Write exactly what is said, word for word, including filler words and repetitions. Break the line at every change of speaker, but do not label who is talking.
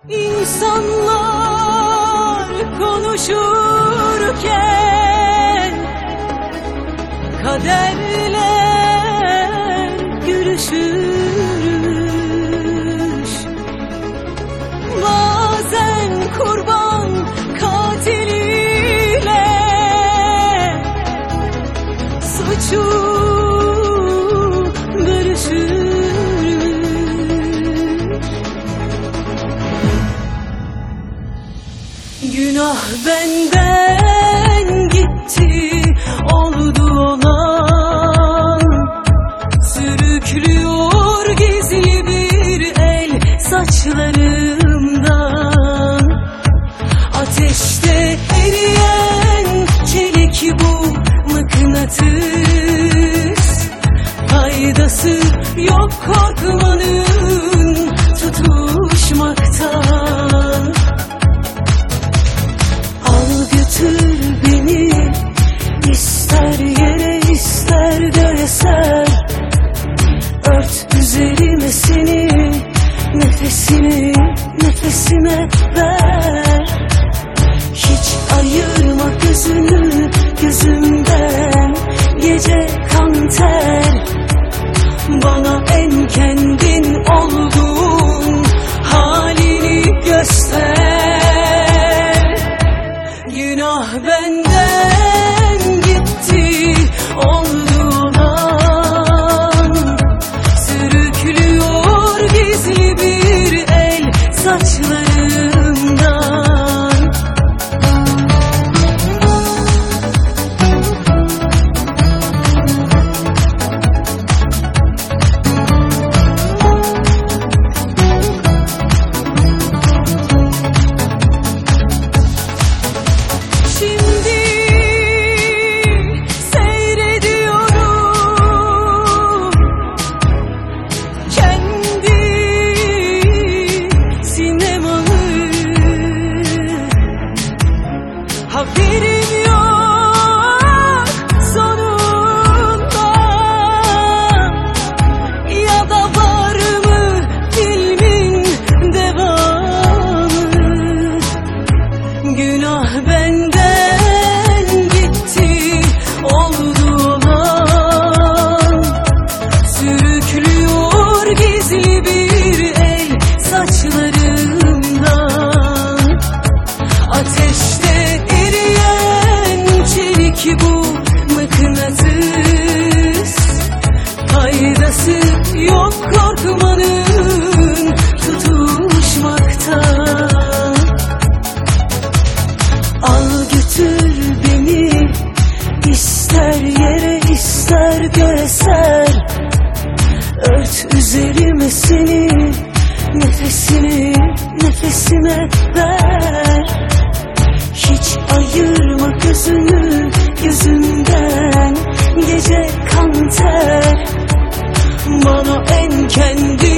İnsanlar konuşurken kaderle görüşürmüş. Bazen kurban katiliyle suçu bölüşür. Günah benden gitti, oldu olan. Sürüklüyor gizli bir el saçlarımdan. Ateşte eriyen çelik bu mıknatıs. Faydası yok korkmanın tutuşmaktan. Götür beni, ister yere ister göğe ser. Ört üzerime seni, nefesini nefesime ver. Hiç ayırma gözünü gözümden, gece kan ter. Bana en kendin olduğun halini göster. Günah benden gitti, oldu olan. Sürüklüyor gizli bir el saçlarımdan. Haberim yok sonunda, ya da var mı filmin devamı? Günah benden gitti, oldu olan. Sürüklüyor gizli bir el saçlarımdan. Ateşte ki bu mıknatıs. Faydası yok korkmanın tutuşmaktan. Al götür beni, ister yere ister göğe ser. Ört üzerime seni, nefesini nefesime ver. Hiç ayırma gözünü gözümden, gece kan ter. Bana en kendi